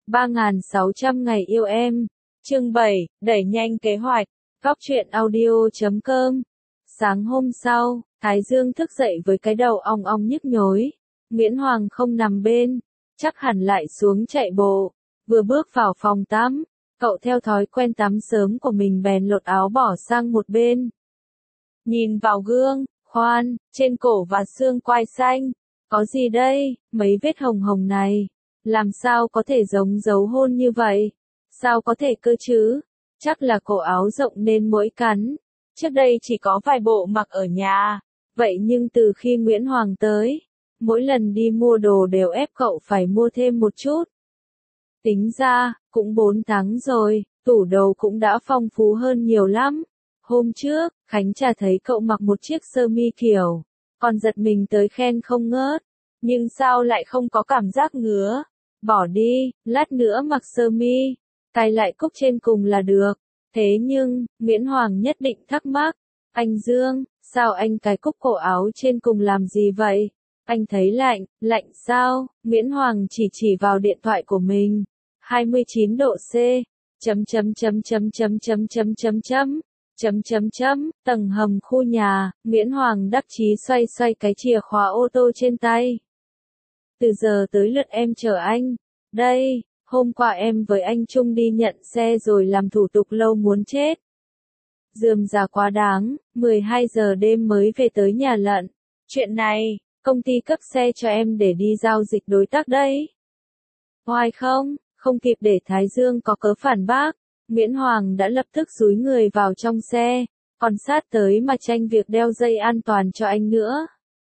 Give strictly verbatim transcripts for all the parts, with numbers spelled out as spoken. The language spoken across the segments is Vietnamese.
ba nghìn sáu trăm ngày yêu em. Chương bảy, đẩy nhanh kế hoạch. Góc truyện audio chấm com. Sáng hôm sau, Thái Dương thức dậy với cái đầu ong ong nhức nhối. Nguyễn Hoàng không nằm bên, chắc hẳn lại xuống chạy bộ. Vừa bước vào phòng tắm, cậu theo thói quen tắm sớm của mình bèn lột áo bỏ sang một bên. Nhìn vào gương, khoan, trên cổ và xương quai xanh, có gì đây, mấy vết hồng hồng này, làm sao có thể giống dấu hôn như vậy, sao có thể cơ chứ, chắc là cổ áo rộng nên mũi cắn, trước đây chỉ có vài bộ mặc ở nhà, vậy nhưng từ khi Nguyễn Hoàng tới, mỗi lần đi mua đồ đều ép cậu phải mua thêm một chút. Tính ra, cũng bốn tháng rồi, tủ đồ cũng đã phong phú hơn nhiều lắm. Hôm trước, Khánh Trà thấy cậu mặc một chiếc sơ mi kiểu, còn giật mình tới khen không ngớt, nhưng sao lại không có cảm giác ngứa. Bỏ đi, lát nữa mặc sơ mi, cài lại cúc trên cùng là được. Thế nhưng, Nguyễn Hoàng nhất định thắc mắc, anh Dương, sao anh cài cúc cổ áo trên cùng làm gì vậy? Anh thấy lạnh, lạnh sao? Nguyễn Hoàng chỉ chỉ vào điện thoại của mình. hai mươi chín độ C. Chấm chấm chấm chấm chấm chấm chấm chấm chấm. Chấm chấm chấm, tầng hầm khu nhà, Nguyễn Hoàng đắc chí xoay xoay cái chìa khóa ô tô trên tay. Từ giờ tới lượt em chờ anh. Đây, hôm qua em với anh Trung đi nhận xe rồi làm thủ tục lâu muốn chết. Rườm rà quá đáng, mười hai giờ đêm mới về tới nhà lận. Chuyện này, công ty cấp xe cho em để đi giao dịch đối tác đấy. Hoài không, không kịp để Thái Dương có cớ phản bác. Nguyễn Hoàng đã lập tức dúi người vào trong xe, còn sát tới mà tranh việc đeo dây an toàn cho anh nữa.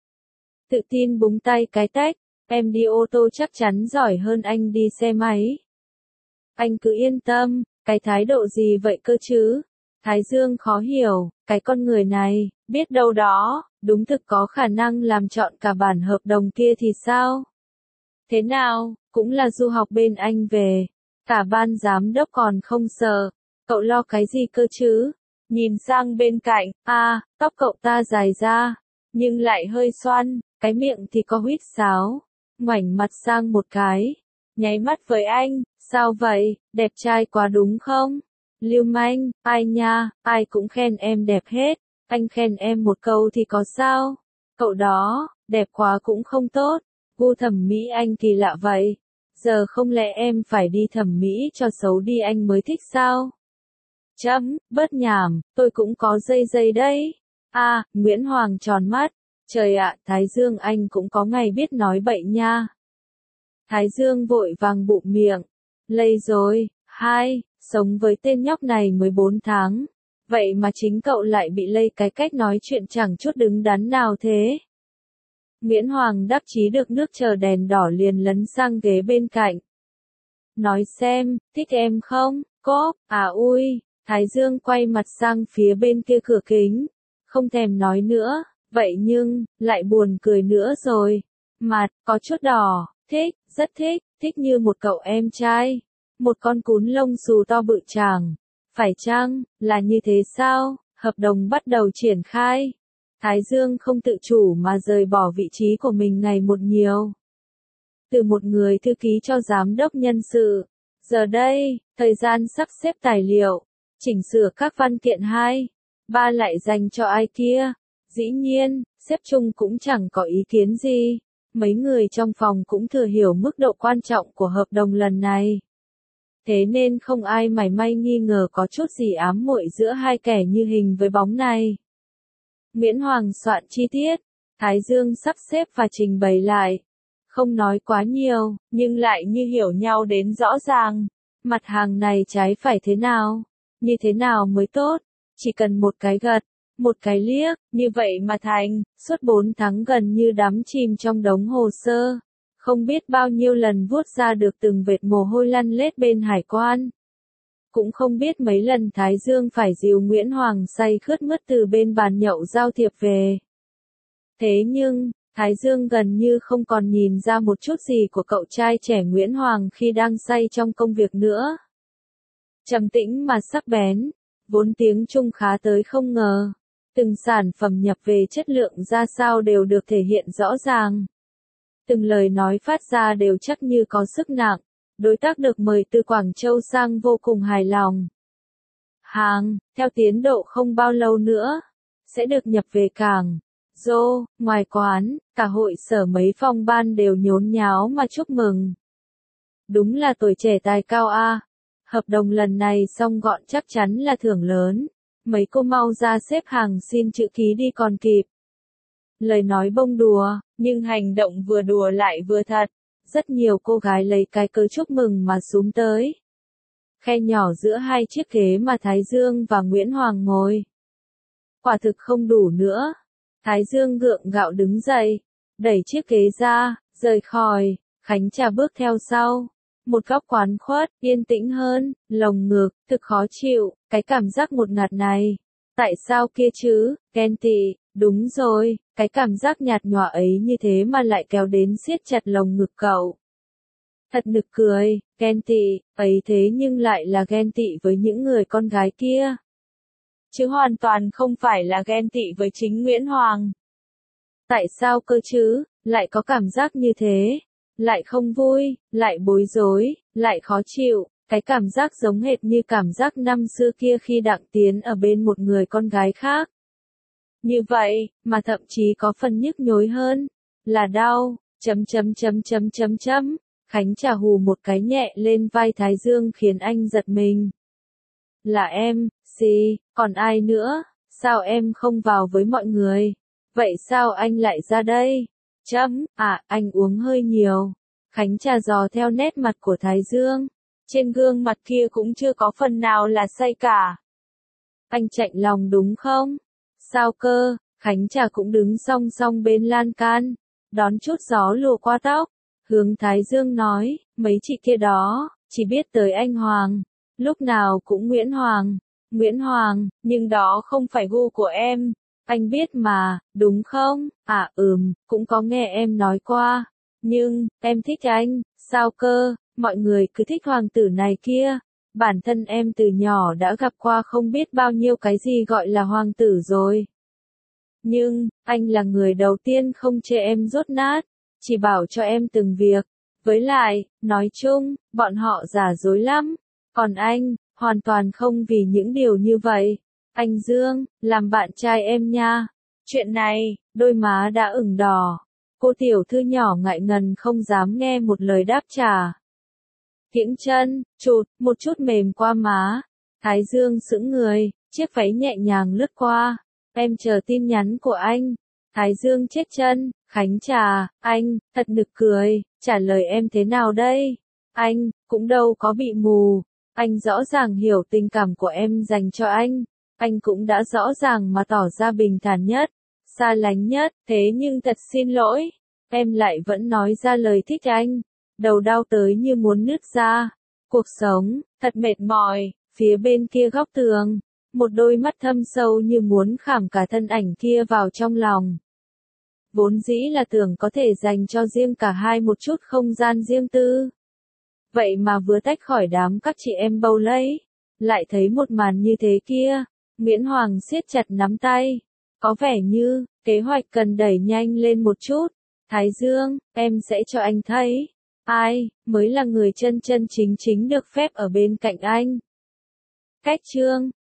Tự tin búng tay cái tách, em đi ô tô chắc chắn giỏi hơn anh đi xe máy. Anh cứ yên tâm, cái thái độ gì vậy cơ chứ? Thái Dương khó hiểu, cái con người này, biết đâu đó, đúng thực có khả năng làm chọn cả bản hợp đồng kia thì sao? Thế nào, cũng là du học bên anh về. Cả ban giám đốc còn không sợ, cậu lo cái gì cơ chứ? Nhìn sang bên cạnh, a, à, tóc cậu ta dài ra, nhưng lại hơi xoăn, cái miệng thì có huýt sáo. Ngoảnh mặt sang một cái, nháy mắt với anh, sao vậy, đẹp trai quá đúng không? Lưu manh, ai nha, ai cũng khen em đẹp hết, anh khen em một câu thì có sao? Cậu đó, đẹp quá cũng không tốt, gu thẩm mỹ anh kỳ lạ vậy. Giờ không lẽ em phải đi thẩm mỹ cho xấu đi anh mới thích sao? Chấm, bớt nhảm, tôi cũng có dây dây đấy. A, à, Nguyễn Hoàng tròn mắt. Trời ạ, Thái Dương anh cũng có ngày biết nói bậy nha. Thái Dương vội vàng bụm miệng. Lây rồi, hai, sống với tên nhóc này mới bốn tháng. Vậy mà chính cậu lại bị lây cái cách nói chuyện chẳng chút đứng đắn nào thế. Nguyễn Hoàng đắc chí được nước chờ đèn đỏ liền lấn sang ghế bên cạnh. Nói xem, thích em không? Có, à ui, Thái Dương quay mặt sang phía bên kia cửa kính. Không thèm nói nữa, vậy nhưng, lại buồn cười nữa rồi. Mặt, có chút đỏ, thích, rất thích, thích như một cậu em trai. Một con cún lông xù to bự chàng. Phải chăng, là như thế sao? Hợp đồng bắt đầu triển khai. Thái Dương không tự chủ mà rời bỏ vị trí của mình ngày một nhiều. Từ một người thư ký cho giám đốc nhân sự, giờ đây, thời gian sắp xếp tài liệu, chỉnh sửa các văn kiện hai, ba lại dành cho ai kia. Dĩ nhiên, sếp Trung cũng chẳng có ý kiến gì. Mấy người trong phòng cũng thừa hiểu mức độ quan trọng của hợp đồng lần này. Thế nên không ai mảy may nghi ngờ có chút gì ám muội giữa hai kẻ như hình với bóng này. Nguyễn Hoàng soạn chi tiết, Thái Dương sắp xếp và trình bày lại. Không nói quá nhiều, nhưng lại như hiểu nhau đến rõ ràng. Mặt hàng này trái phải thế nào? Như thế nào mới tốt? Chỉ cần một cái gật, một cái liếc, như vậy mà thành, suốt bốn tháng gần như đắm chìm trong đống hồ sơ. Không biết bao nhiêu lần vuốt ra được từng vệt mồ hôi lăn lết bên hải quan. Cũng không biết mấy lần Thái Dương phải dìu Nguyễn Hoàng say khướt mướt từ bên bàn nhậu giao thiệp về. Thế nhưng, Thái Dương gần như không còn nhìn ra một chút gì của cậu trai trẻ Nguyễn Hoàng khi đang say trong công việc nữa. Trầm tĩnh mà sắc bén, vốn tiếng Trung khá tới không ngờ. Từng sản phẩm nhập về chất lượng ra sao đều được thể hiện rõ ràng. Từng lời nói phát ra đều chắc như có sức nặng. đối tác được mời từ Quảng Châu sang vô cùng hài lòng. Hàng, theo tiến độ không bao lâu nữa, sẽ được nhập về cảng. Dô, ngoài quán, cả hội sở mấy phòng ban đều nhốn nháo mà chúc mừng. Đúng là tuổi trẻ tài cao a. Hợp đồng lần này xong gọn chắc chắn là thưởng lớn. Mấy cô mau ra xếp hàng xin chữ ký đi còn kịp. Lời nói bông đùa, nhưng hành động vừa đùa lại vừa thật. Rất nhiều cô gái lấy cái cớ chúc mừng mà xúm tới. Khe nhỏ giữa hai chiếc ghế mà Thái Dương và Nguyễn Hoàng ngồi. Quả thực không đủ nữa. Thái Dương gượng gạo đứng dậy, đẩy chiếc ghế ra, rời khỏi, Khánh Trà bước theo sau. Một góc quán khuất, yên tĩnh hơn, lồng ngực, thực khó chịu, cái cảm giác ngột ngạt này. Tại sao kia chứ, ghen tị, đúng rồi, cái cảm giác nhạt nhòa ấy như thế mà lại kéo đến siết chặt lồng ngực cậu. Thật nực cười, ghen tị, ấy thế nhưng lại là ghen tị với những người con gái kia. Chứ hoàn toàn không phải là ghen tị với chính Nguyễn Hoàng. Tại sao cơ chứ, lại có cảm giác như thế? Lại không vui, lại bối rối, lại khó chịu, cái cảm giác giống hệt như cảm giác năm xưa kia khi Đặng Tiến ở bên một người con gái khác. Như vậy, mà thậm chí có phần nhức nhối hơn, là đau, chấm chấm chấm chấm chấm chấm, Khánh Trà hù một cái nhẹ lên vai Thái Dương khiến anh giật mình. Là em, gì, còn ai nữa, sao em không vào với mọi người, vậy sao anh lại ra đây? Chấm, à, anh uống hơi nhiều. Khánh Trà dò theo nét mặt của Thái Dương. Trên gương mặt kia cũng chưa có phần nào là say cả. Anh chạnh lòng đúng không? Sao cơ? Khánh Trà cũng đứng song song bên lan can, đón chút gió lùa qua tóc. Hướng Thái Dương nói, mấy chị kia đó, chỉ biết tới anh Hoàng. Lúc nào cũng Nguyễn Hoàng. Nguyễn Hoàng, nhưng đó không phải gu của em. Anh biết mà, đúng không? À ừm, cũng có nghe em nói qua. Nhưng, em thích anh, sao cơ, mọi người cứ thích hoàng tử này kia. Bản thân em từ nhỏ đã gặp qua không biết bao nhiêu cái gì gọi là hoàng tử rồi. Nhưng, anh là người đầu tiên không chê em dốt nát, chỉ bảo cho em từng việc. Với lại, nói chung, bọn họ giả dối lắm. Còn anh, hoàn toàn không vì những điều như vậy. Anh Dương, làm bạn trai em nha. Chuyện này, đôi má đã ửng đỏ. Cô tiểu thư nhỏ ngại ngần không dám nghe một lời đáp trả. Kiễng chân, chụt, một chút mềm qua má. Thái Dương sững người, chiếc váy nhẹ nhàng lướt qua. Em chờ tin nhắn của anh. Thái Dương chết chân, Khánh Trà, anh, thật nực cười, trả lời em thế nào đây? Anh, cũng đâu có bị mù. Anh rõ ràng hiểu tình cảm của em dành cho anh. Anh cũng đã rõ ràng mà tỏ ra bình thản nhất, xa lánh nhất, thế nhưng thật xin lỗi. Em lại vẫn nói ra lời thích anh. Đầu đau tới như muốn nứt ra. Cuộc sống, thật mệt mỏi, phía bên kia góc tường. Một đôi mắt thâm sâu như muốn khảm cả thân ảnh kia vào trong lòng. Vốn dĩ là tưởng có thể dành cho riêng cả hai một chút không gian riêng tư. Vậy mà vừa tách khỏi đám các chị em bầu lấy, lại thấy một màn như thế kia. Nguyễn Hoàng siết chặt nắm tay. Có vẻ như, kế hoạch cần đẩy nhanh lên một chút. Thái Dương, em sẽ cho anh thấy. Ai, mới là người chân chân chính chính được phép ở bên cạnh anh. Cách chương.